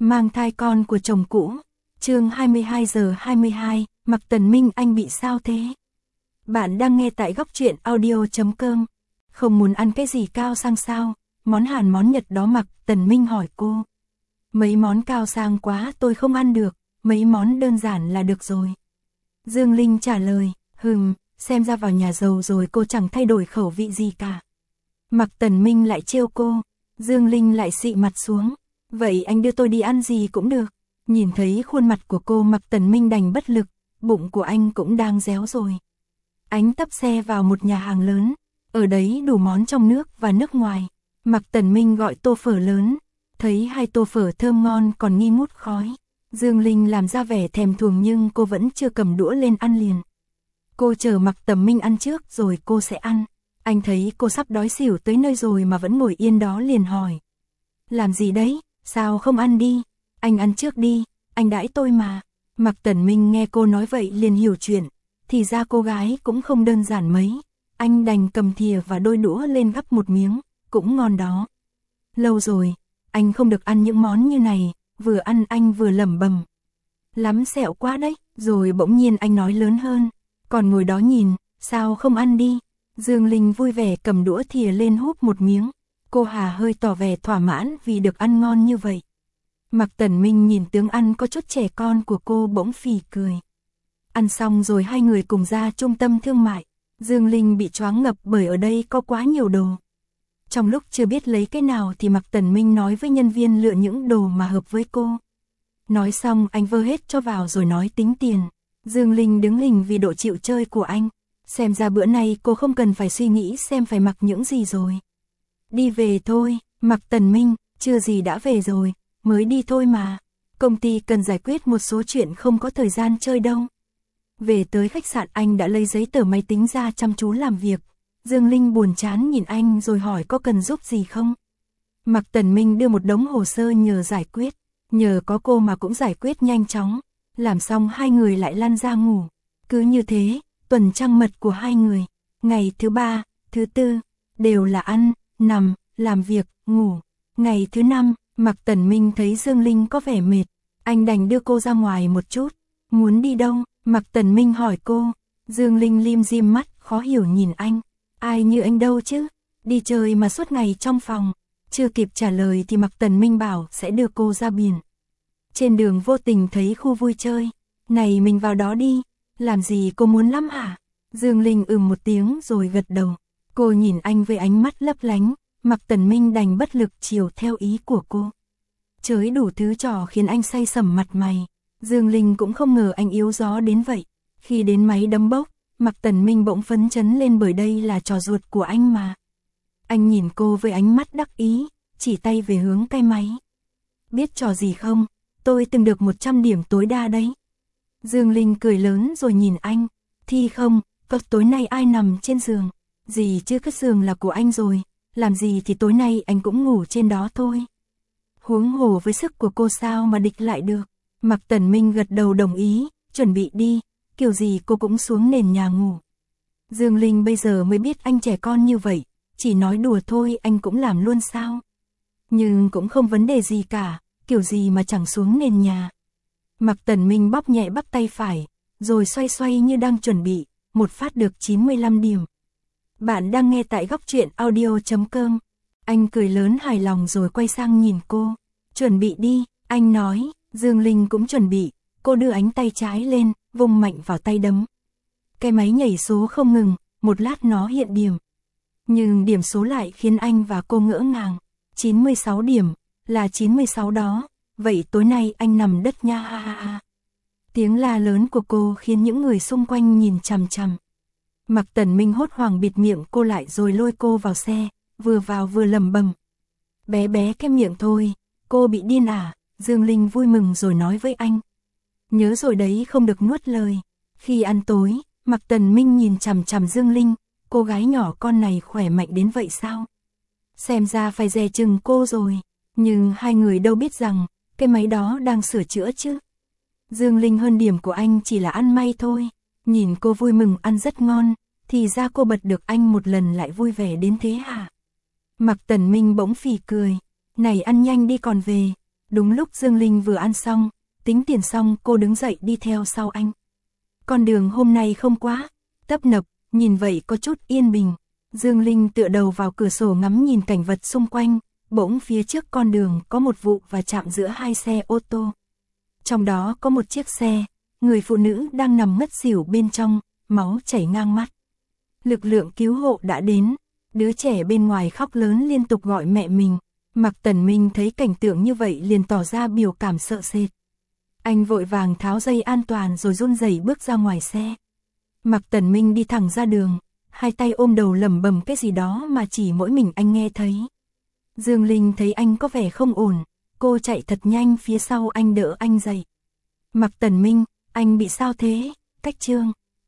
Mang thai con của chồng cũ. Chương 22:22, Mạc Tần Minh anh bị sao thế? Bạn đang nghe tại góc truyện audio.com. Không muốn ăn cái gì cao sang sao? Món Hàn món Nhật đó Mạc Tần Minh hỏi cô. Mấy món cao sang quá tôi không ăn được, mấy món đơn giản là được rồi. Dương Linh trả lời, xem ra vào nhà giàu rồi cô chẳng thay đổi khẩu vị gì cả. Mạc Tần Minh lại trêu cô, Dương Linh lại xị mặt xuống. Vậy anh đưa tôi đi ăn gì cũng được. Nhìn thấy khuôn mặt của cô Mạc Tần Minh đành bất lực, bụng của anh cũng đang réo rồi. Anh tấp xe vào một nhà hàng lớn, ở đấy đủ món trong nước và nước ngoài. Mạc Tần Minh gọi tô phở lớn, thấy hai tô phở thơm ngon còn nghi ngút khói. Dương Linh làm ra vẻ thèm thuồng nhưng cô vẫn chưa cầm đũa lên ăn liền. Cô chờ Mạc Tần Minh ăn trước rồi cô sẽ ăn. Anh thấy cô sắp đói xỉu tới nơi rồi mà vẫn ngồi yên đó liền hỏi. Làm gì đấy, sao không ăn đi? Anh ăn trước đi, anh đãi tôi mà. Mạc Tần Minh nghe cô nói vậy liền hiểu chuyện, thì ra cô gái cũng không đơn giản mấy. Anh đành cầm thìa và đôi đũa lên gắp một miếng, cũng ngon đó. Lâu rồi, anh không được ăn những món như này, vừa ăn anh vừa lẩm bẩm. Lắm sẹo quá đấy, rồi bỗng nhiên anh nói lớn hơn. Còn ngồi đó nhìn, sao không ăn đi? Dương Linh vui vẻ cầm đũa thìa lên húp một miếng. Cô hà hơi tỏ vẻ thỏa mãn vì được ăn ngon như vậy. Mạc Tần Minh nhìn tướng ăn có chút trẻ con của cô bỗng phì cười. Ăn xong rồi hai người cùng ra trung tâm thương mại. Dương Linh bị choáng ngập bởi ở đây có quá nhiều đồ. Trong lúc chưa biết lấy cái nào thì Mạc Tần Minh nói với nhân viên lựa những đồ mà hợp với cô. Nói xong anh vơ hết cho vào rồi nói tính tiền. Dương Linh đứng hình vì độ chịu chơi của anh. Xem ra bữa nay cô không cần phải suy nghĩ xem phải mặc những gì rồi. Đi về thôi, Mạc Tần Minh, chưa gì đã về rồi, mới đi thôi mà. Công ty cần giải quyết một số chuyện không có thời gian chơi đâu. Về tới khách sạn anh đã lấy giấy tờ máy tính ra chăm chú làm việc. Dương Linh buồn chán nhìn anh rồi hỏi có cần giúp gì không. Mạc Tần Minh đưa một đống hồ sơ nhờ giải quyết. Nhờ có cô mà cũng giải quyết nhanh chóng. Làm xong hai người lại lăn ra ngủ. Cứ như thế, tuần trăng mật của hai người. Ngày thứ ba, thứ tư, đều là ăn, nằm, làm việc, ngủ. Ngày thứ năm, Mạc Tần Minh thấy Dương Linh có vẻ mệt. Anh đành đưa cô ra ngoài một chút. Muốn đi đâu? Mạc Tần Minh hỏi cô. Dương Linh lim dim mắt, khó hiểu nhìn anh. Ai như anh đâu chứ? Đi chơi mà suốt ngày trong phòng. Chưa kịp trả lời thì Mạc Tần Minh bảo sẽ đưa cô ra biển. Trên đường vô tình thấy khu vui chơi. Này mình vào đó đi. Làm gì cô muốn lắm hả? Dương Linh một tiếng rồi gật đầu. Cô nhìn anh với ánh mắt lấp lánh. Mạc Tần Minh đành bất lực chiều theo ý của cô. Chới đủ thứ trò khiến anh say sẩm mặt mày. Dương Linh cũng không ngờ anh yếu gió đến vậy. Khi đến máy đấm bốc, Mạc Tần Minh bỗng phấn chấn lên bởi đây là trò ruột của anh mà. Anh nhìn cô với ánh mắt đắc ý, chỉ tay về hướng cái máy. Biết trò gì không? Tôi từng được 100 điểm tối đa đấy. Dương Linh cười lớn rồi nhìn anh. Thi không, có tối nay ai nằm trên giường? Gì chứ cái giường là của anh rồi. Làm gì thì tối nay anh cũng ngủ trên đó thôi. Huống hồ với sức của cô sao mà địch lại được. Mạc Tần Minh gật đầu đồng ý, chuẩn bị đi, kiểu gì cô cũng xuống nền nhà ngủ. Dương Linh bây giờ mới biết anh trẻ con như vậy, chỉ nói đùa thôi anh cũng làm luôn sao. Nhưng cũng không vấn đề gì cả, kiểu gì mà chẳng xuống nền nhà. Mạc Tần Minh bóp nhẹ bắp tay phải, rồi xoay xoay như đang chuẩn bị, một phát được 95 điểm. Bạn đang nghe tại góc truyện audio.com. Anh cười lớn hài lòng rồi quay sang nhìn cô. Chuẩn bị đi, anh nói. Dương Linh cũng chuẩn bị. Cô đưa ánh tay trái lên, vung mạnh vào tay đấm. Cái máy nhảy số không ngừng, một lát nó hiện điểm. Nhưng điểm số lại khiến anh và cô ngỡ ngàng. 96 điểm, là 96 đó. Vậy tối nay anh nằm đất nha ha ha ha. Tiếng la lớn của cô khiến những người xung quanh nhìn chằm chằm. Mạc Tần Minh hốt hoảng bịt miệng cô lại rồi lôi cô vào xe, vừa vào vừa lẩm bẩm. Bé bé cái miệng thôi, cô bị điên à? Dương Linh vui mừng rồi nói với anh. Nhớ rồi đấy không được nuốt lời. Khi ăn tối, Mạc Tần Minh nhìn chằm chằm Dương Linh, cô gái nhỏ con này khỏe mạnh đến vậy sao? Xem ra phải dè chừng cô rồi, nhưng hai người đâu biết rằng, cái máy đó đang sửa chữa chứ. Dương Linh hơn điểm của anh chỉ là ăn may thôi, nhìn cô vui mừng ăn rất ngon, thì ra cô bật được anh một lần lại vui vẻ đến thế hả? Mạc Tần Minh bỗng phì cười, này ăn nhanh đi còn về. Đúng lúc Dương Linh vừa ăn xong, tính tiền xong cô đứng dậy đi theo sau anh. Con đường hôm nay không quá tấp nập, nhìn vậy có chút yên bình. Dương Linh tựa đầu vào cửa sổ ngắm nhìn cảnh vật xung quanh, bỗng phía trước con đường có một vụ va chạm giữa hai xe ô tô. Trong đó có một chiếc xe, người phụ nữ đang nằm ngất xỉu bên trong, máu chảy ngang mắt. Lực lượng cứu hộ đã đến, đứa trẻ bên ngoài khóc lớn liên tục gọi mẹ mình. Mạc Tần Minh thấy cảnh tượng như vậy liền tỏ ra biểu cảm sợ sệt. Anh vội vàng tháo dây an toàn rồi run rẩy bước ra ngoài xe. Mạc Tần Minh đi thẳng ra đường, hai tay ôm đầu lẩm bẩm cái gì đó mà chỉ mỗi mình anh nghe thấy. Dương Linh thấy anh có vẻ không ổn, cô chạy thật nhanh phía sau anh đỡ anh dậy. Mạc Tần Minh, anh bị sao thế? Cách Trương.